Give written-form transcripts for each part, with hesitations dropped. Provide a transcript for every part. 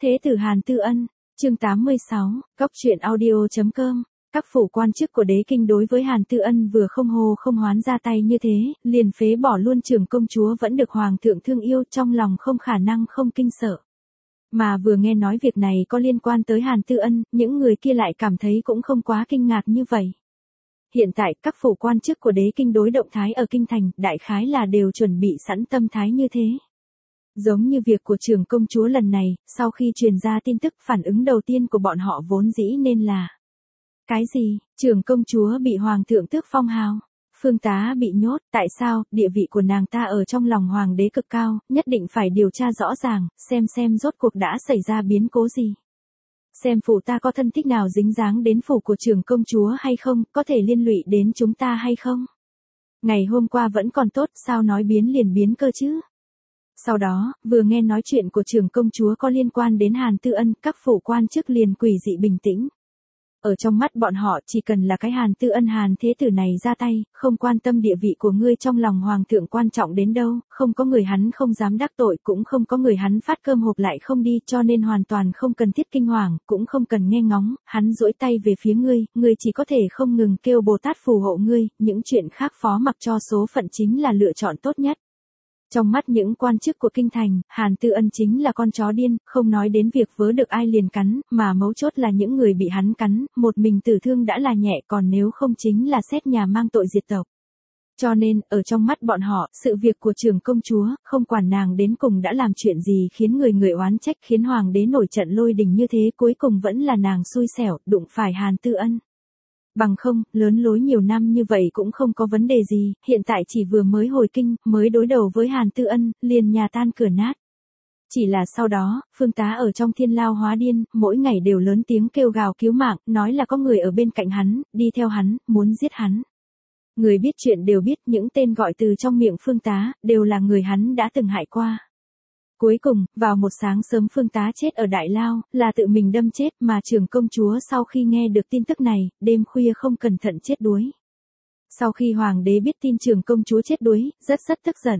Thế tử Hàn Tư Ân, chương 86, Cóc truyện audio.com. Các phủ quan chức của đế kinh đối với Hàn Tư Ân vừa không hô không hoán ra tay như thế, liền phế bỏ luôn trưởng công chúa vẫn được hoàng thượng thương yêu, trong lòng không khả năng không kinh sợ. Mà vừa nghe nói việc này có liên quan tới Hàn Tư Ân, những người kia lại cảm thấy cũng không quá kinh ngạc như vậy. Hiện tại các phủ quan chức của đế kinh đối động thái ở kinh thành, đại khái là đều chuẩn bị sẵn tâm thái như thế. Giống như việc của trưởng công chúa lần này, sau khi truyền ra tin tức, phản ứng đầu tiên của bọn họ vốn dĩ nên là: cái gì, trưởng công chúa bị hoàng thượng tước phong hào? Phương Tá bị nhốt, tại sao? Địa vị của nàng ta ở trong lòng hoàng đế cực cao, nhất định phải điều tra rõ ràng, xem rốt cuộc đã xảy ra biến cố gì. Xem phủ ta có thân thích nào dính dáng đến phủ của trưởng công chúa hay không, có thể liên lụy đến chúng ta hay không? Ngày hôm qua vẫn còn tốt, sao nói biến liền biến cơ chứ? Sau đó, vừa nghe nói chuyện của trưởng công chúa có liên quan đến Hàn Tư Ân, các phủ quan chức liền quỷ dị bình tĩnh. Ở trong mắt bọn họ, chỉ cần là cái Hàn Tư Ân Hàn thế tử này ra tay, không quan tâm địa vị của ngươi trong lòng hoàng thượng quan trọng đến đâu, không có người hắn không dám đắc tội, cũng không có người hắn phát cơm hộp lại không đi, cho nên hoàn toàn không cần thiết kinh hoàng, cũng không cần nghe ngóng, hắn duỗi tay về phía ngươi chỉ có thể không ngừng kêu Bồ Tát phù hộ ngươi, những chuyện khác phó mặc cho số phận chính là lựa chọn tốt nhất. Trong mắt những quan chức của kinh thành, Hàn Tư Ân chính là con chó điên, không nói đến việc vớ được ai liền cắn, mà mấu chốt là những người bị hắn cắn, một mình tử thương đã là nhẹ, còn nếu không chính là xét nhà mang tội diệt tộc. Cho nên, ở trong mắt bọn họ, sự việc của trưởng công chúa, không quản nàng đến cùng đã làm chuyện gì khiến người oán trách, khiến hoàng đế nổi trận lôi đình như thế, cuối cùng vẫn là nàng xui xẻo, đụng phải Hàn Tư Ân. Bằng không, lớn lối nhiều năm như vậy cũng không có vấn đề gì, hiện tại chỉ vừa mới hồi kinh, mới đối đầu với Hàn Tư Ân, liền nhà tan cửa nát. Chỉ là sau đó, Phương Tá ở trong thiên lao hóa điên, mỗi ngày đều lớn tiếng kêu gào cứu mạng, nói là có người ở bên cạnh hắn, đi theo hắn, muốn giết hắn. Người biết chuyện đều biết những tên gọi từ trong miệng Phương Tá, đều là người hắn đã từng hại qua. Cuối cùng, vào một sáng sớm Phương Tá chết ở đại lao, là tự mình đâm chết, mà trưởng công chúa sau khi nghe được tin tức này, đêm khuya không cẩn thận chết đuối. Sau khi hoàng đế biết tin trưởng công chúa chết đuối, rất tức giận.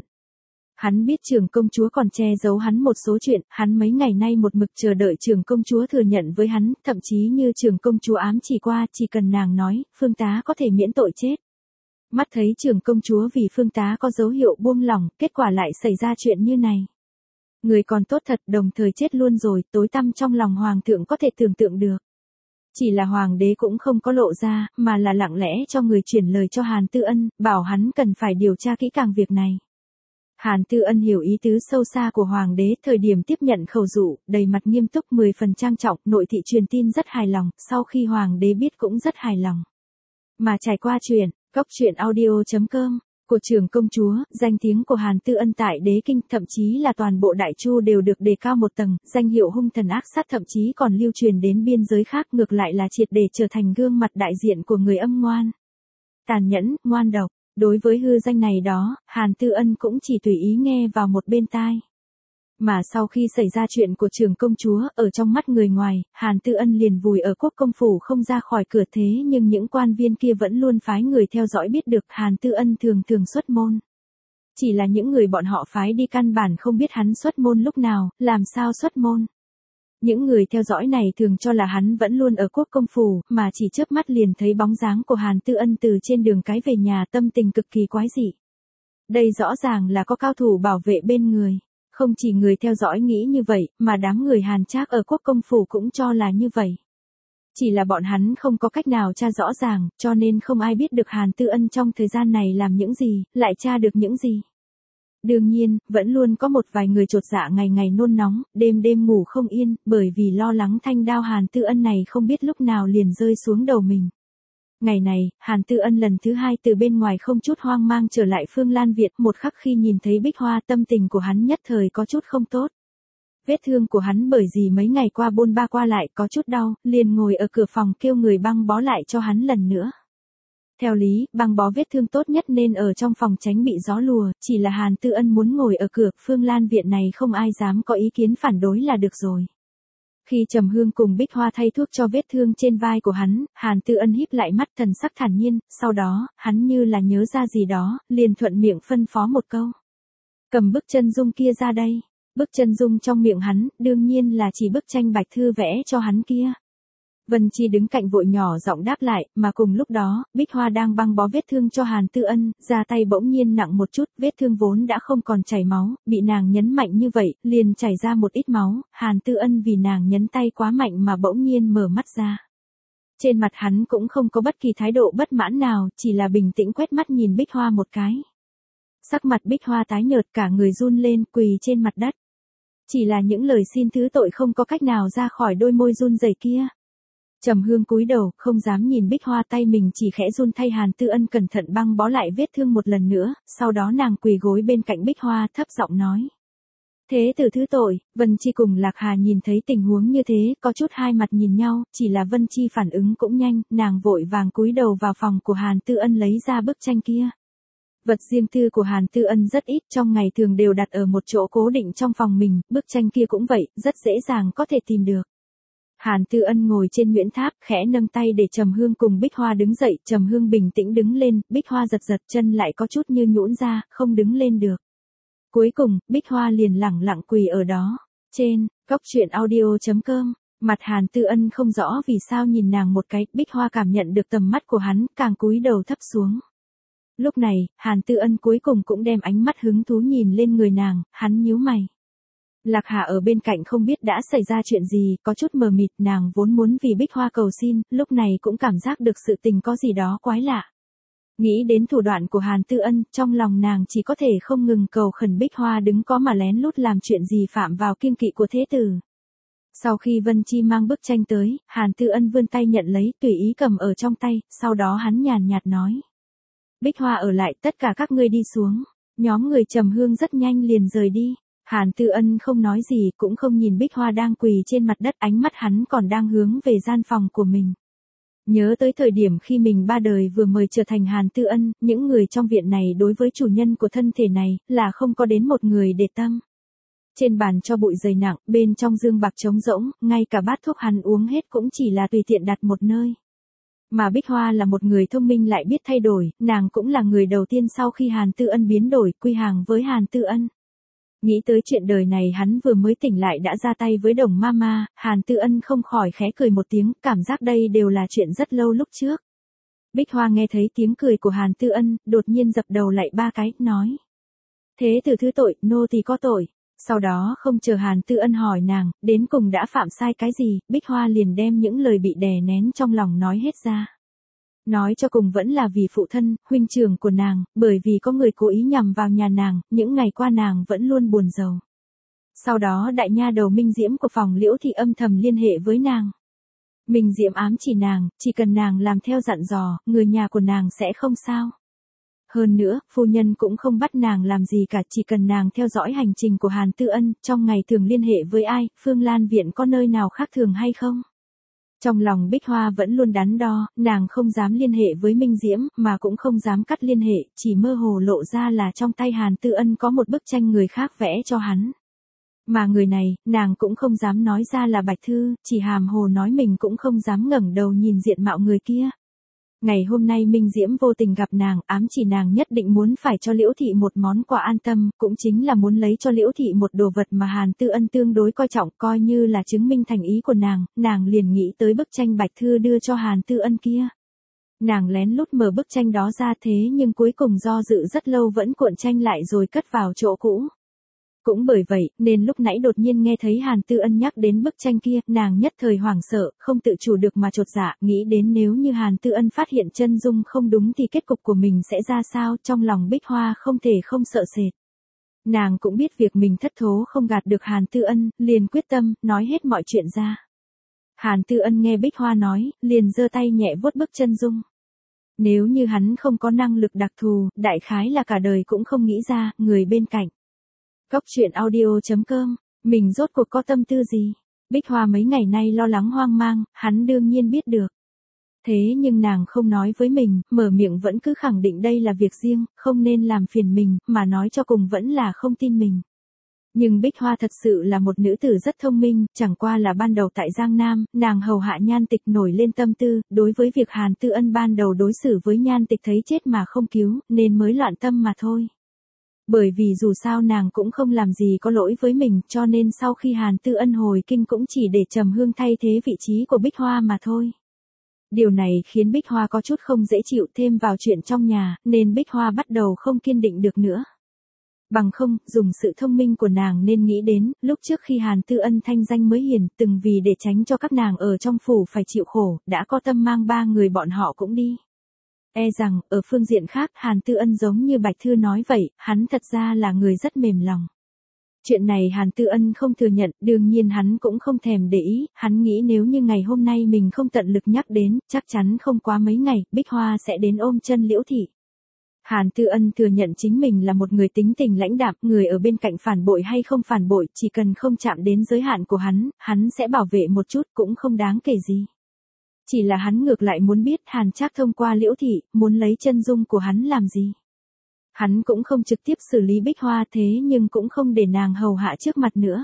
Hắn biết trưởng công chúa còn che giấu hắn một số chuyện, hắn mấy ngày nay một mực chờ đợi trưởng công chúa thừa nhận với hắn, thậm chí như trưởng công chúa ám chỉ qua, chỉ cần nàng nói, Phương Tá có thể miễn tội chết. Mắt thấy trưởng công chúa vì Phương Tá có dấu hiệu buông lỏng, kết quả lại xảy ra chuyện như này. Người còn tốt thật, đồng thời chết luôn rồi, tối tăm trong lòng hoàng thượng có thể tưởng tượng được. Chỉ là hoàng đế cũng không có lộ ra, mà là lặng lẽ cho người chuyển lời cho Hàn Tư Ân, bảo hắn cần phải điều tra kỹ càng việc này. Hàn Tư Ân hiểu ý tứ sâu xa của hoàng đế, thời điểm tiếp nhận khẩu dụ, đầy mặt nghiêm túc 10 phần trang trọng, nội thị truyền tin rất hài lòng, sau khi hoàng đế biết cũng rất hài lòng. Mà trải qua chuyện, Cóc truyện audio.com. Của trưởng công chúa, danh tiếng của Hàn Tư Ân tại đế kinh, thậm chí là toàn bộ đại chu đều được đề cao một tầng, danh hiệu hung thần ác sát thậm chí còn lưu truyền đến biên giới khác, ngược lại là triệt để trở thành gương mặt đại diện của người âm ngoan, tàn nhẫn, ngoan độc. Đối với hư danh này đó, Hàn Tư Ân cũng chỉ tùy ý nghe vào một bên tai. Mà sau khi xảy ra chuyện của trưởng công chúa, ở trong mắt người ngoài, Hàn Tư Ân liền vùi ở quốc công phủ không ra khỏi cửa, thế nhưng những quan viên kia vẫn luôn phái người theo dõi, biết được Hàn Tư Ân thường xuất môn. Chỉ là những người bọn họ phái đi căn bản không biết hắn xuất môn lúc nào, làm sao xuất môn. Những người theo dõi này thường cho là hắn vẫn luôn ở quốc công phủ, mà chỉ chớp mắt liền thấy bóng dáng của Hàn Tư Ân từ trên đường cái về nhà, tâm tình cực kỳ quái dị. Đây rõ ràng là có cao thủ bảo vệ bên người. Không chỉ người theo dõi nghĩ như vậy, mà đám người Hàn Trác ở quốc công phủ cũng cho là như vậy. Chỉ là bọn hắn không có cách nào tra rõ ràng, cho nên không ai biết được Hàn Tư Ân trong thời gian này làm những gì, lại tra được những gì. Đương nhiên, vẫn luôn có một vài người chột dạ ngày nôn nóng, đêm ngủ không yên, bởi vì lo lắng thanh đao Hàn Tư Ân này không biết lúc nào liền rơi xuống đầu mình. Ngày này, Hàn Tư Ân lần thứ 2 từ bên ngoài không chút hoang mang trở lại Phương Lan Việt, một khắc khi nhìn thấy Bích Hoa, tâm tình của hắn nhất thời có chút không tốt. Vết thương của hắn bởi vì mấy ngày qua bôn ba qua lại có chút đau, liền ngồi ở cửa phòng kêu người băng bó lại cho hắn lần nữa. Theo lý, băng bó vết thương tốt nhất nên ở trong phòng tránh bị gió lùa, chỉ là Hàn Tư Ân muốn ngồi ở cửa Phương Lan Viện này không ai dám có ý kiến phản đối là được rồi. Khi Trầm Hương cùng Bích Hoa thay thuốc cho vết thương trên vai của hắn, Hàn Tư Ân híp lại mắt thần sắc thản nhiên, sau đó, hắn như là nhớ ra gì đó, liền thuận miệng phân phó một câu. Cầm bức chân dung kia ra đây. Bức chân dung trong miệng hắn, đương nhiên là chỉ bức tranh Bạch Thư vẽ cho hắn kia. Vân Chi đứng cạnh vội nhỏ giọng đáp lại, mà cùng lúc đó, Bích Hoa đang băng bó vết thương cho Hàn Tư Ân, ra tay bỗng nhiên nặng một chút, vết thương vốn đã không còn chảy máu, bị nàng nhấn mạnh như vậy, liền chảy ra một ít máu, Hàn Tư Ân vì nàng nhấn tay quá mạnh mà bỗng nhiên mở mắt ra. Trên mặt hắn cũng không có bất kỳ thái độ bất mãn nào, chỉ là bình tĩnh quét mắt nhìn Bích Hoa một cái. Sắc mặt Bích Hoa tái nhợt, cả người run lên, quỳ trên mặt đất. Chỉ là những lời xin thứ tội không có cách nào ra khỏi đôi môi run rẩy kia. Trầm Hương cúi đầu, không dám nhìn Bích Hoa, tay mình chỉ khẽ run thay Hàn Tư Ân cẩn thận băng bó lại vết thương một lần nữa, sau đó nàng quỳ gối bên cạnh Bích Hoa thấp giọng nói. Thế tử thứ tội. Vân Chi cùng Lạc Hà nhìn thấy tình huống như thế, có chút hai mặt nhìn nhau, chỉ là Vân Chi phản ứng cũng nhanh, nàng vội vàng cúi đầu vào phòng của Hàn Tư Ân lấy ra bức tranh kia. Vật riêng tư của Hàn Tư Ân rất ít, trong ngày thường đều đặt ở một chỗ cố định trong phòng mình, bức tranh kia cũng vậy, rất dễ dàng có thể tìm được. Hàn Tư Ân ngồi trên Nguyễn Tháp, khẽ nâng tay để Trầm Hương cùng Bích Hoa đứng dậy, Trầm Hương bình tĩnh đứng lên, Bích Hoa giật giật chân lại có chút như nhũn ra, không đứng lên được. Cuối cùng, Bích Hoa liền lẳng lặng quỳ ở đó. Trên, coctruyện.audio.com, mặt Hàn Tư Ân không rõ vì sao nhìn nàng một cái, Bích Hoa cảm nhận được tầm mắt của hắn, càng cúi đầu thấp xuống. Lúc này, Hàn Tư Ân cuối cùng cũng đem ánh mắt hứng thú nhìn lên người nàng, hắn nhíu mày. Lạc Hà ở bên cạnh không biết đã xảy ra chuyện gì, có chút mờ mịt, nàng vốn muốn vì Bích Hoa cầu xin, lúc này cũng cảm giác được sự tình có gì đó quái lạ. Nghĩ đến thủ đoạn của Hàn Tư Ân, trong lòng nàng chỉ có thể không ngừng cầu khẩn Bích Hoa đứng có mà lén lút làm chuyện gì phạm vào kiêng kỵ của thế tử. Sau khi Vân Chi mang bức tranh tới, Hàn Tư Ân vươn tay nhận lấy, tùy ý cầm ở trong tay, sau đó hắn nhàn nhạt nói. Bích Hoa ở lại, tất cả các ngươi đi xuống. Nhóm người Trầm Hương rất nhanh liền rời đi. Hàn Tư Ân không nói gì, cũng không nhìn Bích Hoa đang quỳ trên mặt đất, ánh mắt hắn còn đang hướng về gian phòng của mình. Nhớ tới thời điểm khi mình ba đời vừa mới trở thành Hàn Tư Ân, những người trong viện này đối với chủ nhân của thân thể này, là không có đến một người để tâm. Trên bàn cho bụi dày nặng, bên trong dương bạc trống rỗng, ngay cả bát thuốc hắn uống hết cũng chỉ là tùy tiện đặt một nơi. Mà Bích Hoa là một người thông minh lại biết thay đổi, nàng cũng là người đầu tiên sau khi Hàn Tư Ân biến đổi, quy hàng với Hàn Tư Ân. Nghĩ tới chuyện đời này hắn vừa mới tỉnh lại đã ra tay với Đồng Mama, Hàn Tư Ân không khỏi khẽ cười một tiếng, cảm giác đây đều là chuyện rất lâu lúc trước. Bích Hoa nghe thấy tiếng cười của Hàn Tư Ân, đột nhiên dập đầu lại ba cái, nói. Thế tử thứ tội, nô tỳ có tội. Sau đó không chờ Hàn Tư Ân hỏi nàng, đến cùng đã phạm sai cái gì, Bích Hoa liền đem những lời bị đè nén trong lòng nói hết ra. Nói cho cùng vẫn là vì phụ thân, huynh trưởng của nàng, bởi vì có người cố ý nhằm vào nhà nàng, những ngày qua nàng vẫn luôn buồn rầu. Sau đó đại nha đầu Minh Diễm của phòng Liễu Thị âm thầm liên hệ với nàng. Minh Diễm ám chỉ nàng, chỉ cần nàng làm theo dặn dò, người nhà của nàng sẽ không sao. Hơn nữa, phu nhân cũng không bắt nàng làm gì cả, chỉ cần nàng theo dõi hành trình của Hàn Tư Ân, trong ngày thường liên hệ với ai, Phương Lan Viện có nơi nào khác thường hay không. Trong lòng Bích Hoa vẫn luôn đắn đo, nàng không dám liên hệ với Minh Diễm, mà cũng không dám cắt liên hệ, chỉ mơ hồ lộ ra là trong tay Hàn Tư Ân có một bức tranh người khác vẽ cho hắn. Mà người này, nàng cũng không dám nói ra là Bạch Thư, chỉ hàm hồ nói mình cũng không dám ngẩng đầu nhìn diện mạo người kia. Ngày hôm nay Minh Diễm vô tình gặp nàng, ám chỉ nàng nhất định muốn phải cho Liễu Thị một món quà an tâm, cũng chính là muốn lấy cho Liễu Thị một đồ vật mà Hàn Tư Ân tương đối coi trọng, coi như là chứng minh thành ý của nàng liền nghĩ tới bức tranh Bạch Thư đưa cho Hàn Tư Ân kia. Nàng lén lút mở bức tranh đó ra thế nhưng cuối cùng do dự rất lâu vẫn cuộn tranh lại rồi cất vào chỗ cũ. Cũng bởi vậy, nên lúc nãy đột nhiên nghe thấy Hàn Tư Ân nhắc đến bức tranh kia, nàng nhất thời hoảng sợ, không tự chủ được mà chột dạ, nghĩ đến nếu như Hàn Tư Ân phát hiện chân dung không đúng thì kết cục của mình sẽ ra sao, trong lòng Bích Hoa không thể không sợ sệt. Nàng cũng biết việc mình thất thố không gạt được Hàn Tư Ân, liền quyết tâm, nói hết mọi chuyện ra. Hàn Tư Ân nghe Bích Hoa nói, liền giơ tay nhẹ vuốt bức chân dung. Nếu như hắn không có năng lực đặc thù, đại khái là cả đời cũng không nghĩ ra, người bên cạnh. Coctruyện.audio.com, mình rốt cuộc có tâm tư gì? Bích Hoa mấy ngày nay lo lắng hoang mang, hắn đương nhiên biết được. Thế nhưng nàng không nói với mình, mở miệng vẫn cứ khẳng định đây là việc riêng, không nên làm phiền mình, mà nói cho cùng vẫn là không tin mình. Nhưng Bích Hoa thật sự là một nữ tử rất thông minh, chẳng qua là ban đầu tại Giang Nam, nàng hầu hạ Nhan Tịch nổi lên tâm tư, đối với việc Hàn Tư Ân ban đầu đối xử với Nhan Tịch thấy chết mà không cứu, nên mới loạn tâm mà thôi. Bởi vì dù sao nàng cũng không làm gì có lỗi với mình, cho nên sau khi Hàn Tư Ân hồi kinh cũng chỉ để Trầm Hương thay thế vị trí của Bích Hoa mà thôi. Điều này khiến Bích Hoa có chút không dễ chịu, thêm vào chuyện trong nhà, nên Bích Hoa bắt đầu không kiên định được nữa. Bằng không, dùng sự thông minh của nàng nên nghĩ đến, lúc trước khi Hàn Tư Ân thanh danh mới hiền, từng vì để tránh cho các nàng ở trong phủ phải chịu khổ, đã có tâm mang 3 người bọn họ cũng đi. E rằng, ở phương diện khác, Hàn Tư Ân giống như Bạch Thư nói vậy, hắn thật ra là người rất mềm lòng. Chuyện này Hàn Tư Ân không thừa nhận, đương nhiên hắn cũng không thèm để ý, hắn nghĩ nếu như ngày hôm nay mình không tận lực nhắc đến, chắc chắn không quá mấy ngày, Bích Hoa sẽ đến ôm chân Liễu Thị. Hàn Tư Ân thừa nhận chính mình là một người tính tình lãnh đạm, người ở bên cạnh phản bội hay không phản bội, chỉ cần không chạm đến giới hạn của hắn sẽ bảo vệ một chút cũng không đáng kể gì. Chỉ là hắn ngược lại muốn biết Hàn Trác thông qua Liễu Thị, muốn lấy chân dung của hắn làm gì. Hắn cũng không trực tiếp xử lý Bích Hoa thế nhưng cũng không để nàng hầu hạ trước mặt nữa.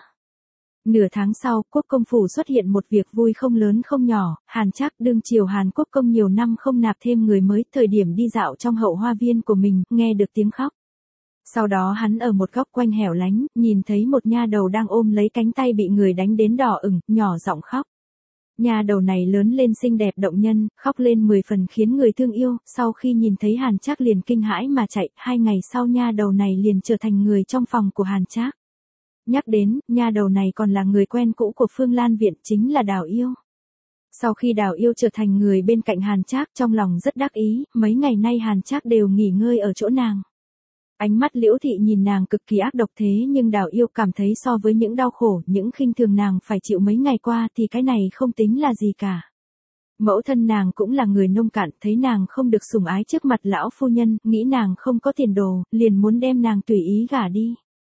Nửa tháng sau, Quốc công phủ xuất hiện một việc vui không lớn không nhỏ, Hàn Trác đương triều Hàn Quốc công nhiều năm không nạp thêm người mới, thời điểm đi dạo trong hậu hoa viên của mình, nghe được tiếng khóc. Sau đó hắn ở một góc quanh hẻo lánh, nhìn thấy một nha đầu đang ôm lấy cánh tay bị người đánh đến đỏ ửng, nhỏ giọng khóc. Nha đầu này lớn lên xinh đẹp động nhân, khóc lên 10 phần khiến người thương yêu, sau khi nhìn thấy Hàn Trác liền kinh hãi mà chạy, 2 ngày sau nha đầu này liền trở thành người trong phòng của Hàn Trác. Nhắc đến, nha đầu này còn là người quen cũ của Phương Lan Viện, chính là Đào Yêu. Sau khi Đào Yêu trở thành người bên cạnh Hàn Trác, trong lòng rất đắc ý, mấy ngày nay Hàn Trác đều nghỉ ngơi ở chỗ nàng. Ánh mắt Liễu Thị nhìn nàng cực kỳ ác độc thế nhưng Đào Yêu cảm thấy so với những đau khổ, những khinh thường nàng phải chịu mấy ngày qua thì cái này không tính là gì cả. Mẫu thân nàng cũng là người nông cạn, thấy nàng không được sủng ái trước mặt lão phu nhân, nghĩ nàng không có tiền đồ, liền muốn đem nàng tùy ý gả đi.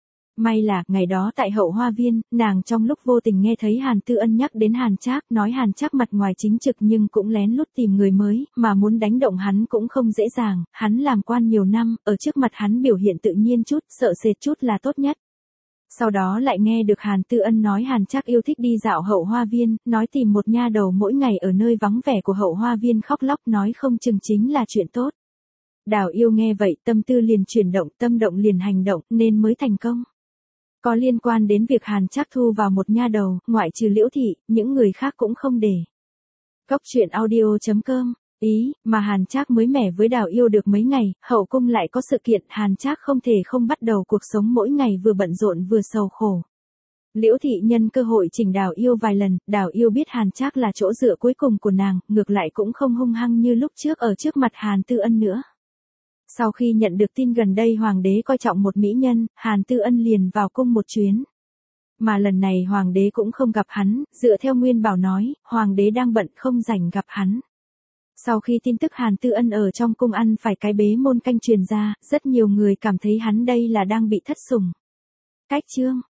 May là, ngày đó tại hậu hoa viên, nàng trong lúc vô tình nghe thấy Hàn Tư Ân nhắc đến Hàn Trác, nói Hàn Trác mặt ngoài chính trực nhưng cũng lén lút tìm người mới, mà muốn đánh động hắn cũng không dễ dàng, hắn làm quan nhiều năm, ở trước mặt hắn biểu hiện tự nhiên chút, sợ sệt chút là tốt nhất. Sau đó lại nghe được Hàn Tư Ân nói Hàn Trác yêu thích đi dạo hậu hoa viên, nói tìm một nha đầu mỗi ngày ở nơi vắng vẻ của hậu hoa viên khóc lóc nói không chừng chính là chuyện tốt. Đào Yêu nghe vậy tâm tư liền chuyển động, tâm động liền hành động, nên mới thành công. Có liên quan đến việc Hàn Trác thu vào một nha đầu, ngoại trừ Liễu Thị, những người khác cũng không để. Cóc truyện audio.com, ý, mà Hàn Trác mới mẻ với Đào Yêu được mấy ngày, hậu cung lại có sự kiện, Hàn Trác không thể không bắt đầu cuộc sống mỗi ngày vừa bận rộn vừa sầu khổ. Liễu Thị nhân cơ hội chỉnh Đào Yêu vài lần, Đào Yêu biết Hàn Trác là chỗ dựa cuối cùng của nàng, ngược lại cũng không hung hăng như lúc trước ở trước mặt Hàn Tư Ân nữa. Sau khi nhận được tin gần đây hoàng đế coi trọng một mỹ nhân, Hàn Tư Ân liền vào cung một chuyến. Mà lần này hoàng đế cũng không gặp hắn, dựa theo Nguyên Bảo nói, hoàng đế đang bận không rảnh gặp hắn. Sau khi tin tức Hàn Tư Ân ở trong cung ăn phải cái bế môn canh truyền ra, rất nhiều người cảm thấy hắn đây là đang bị thất sủng. Cách chương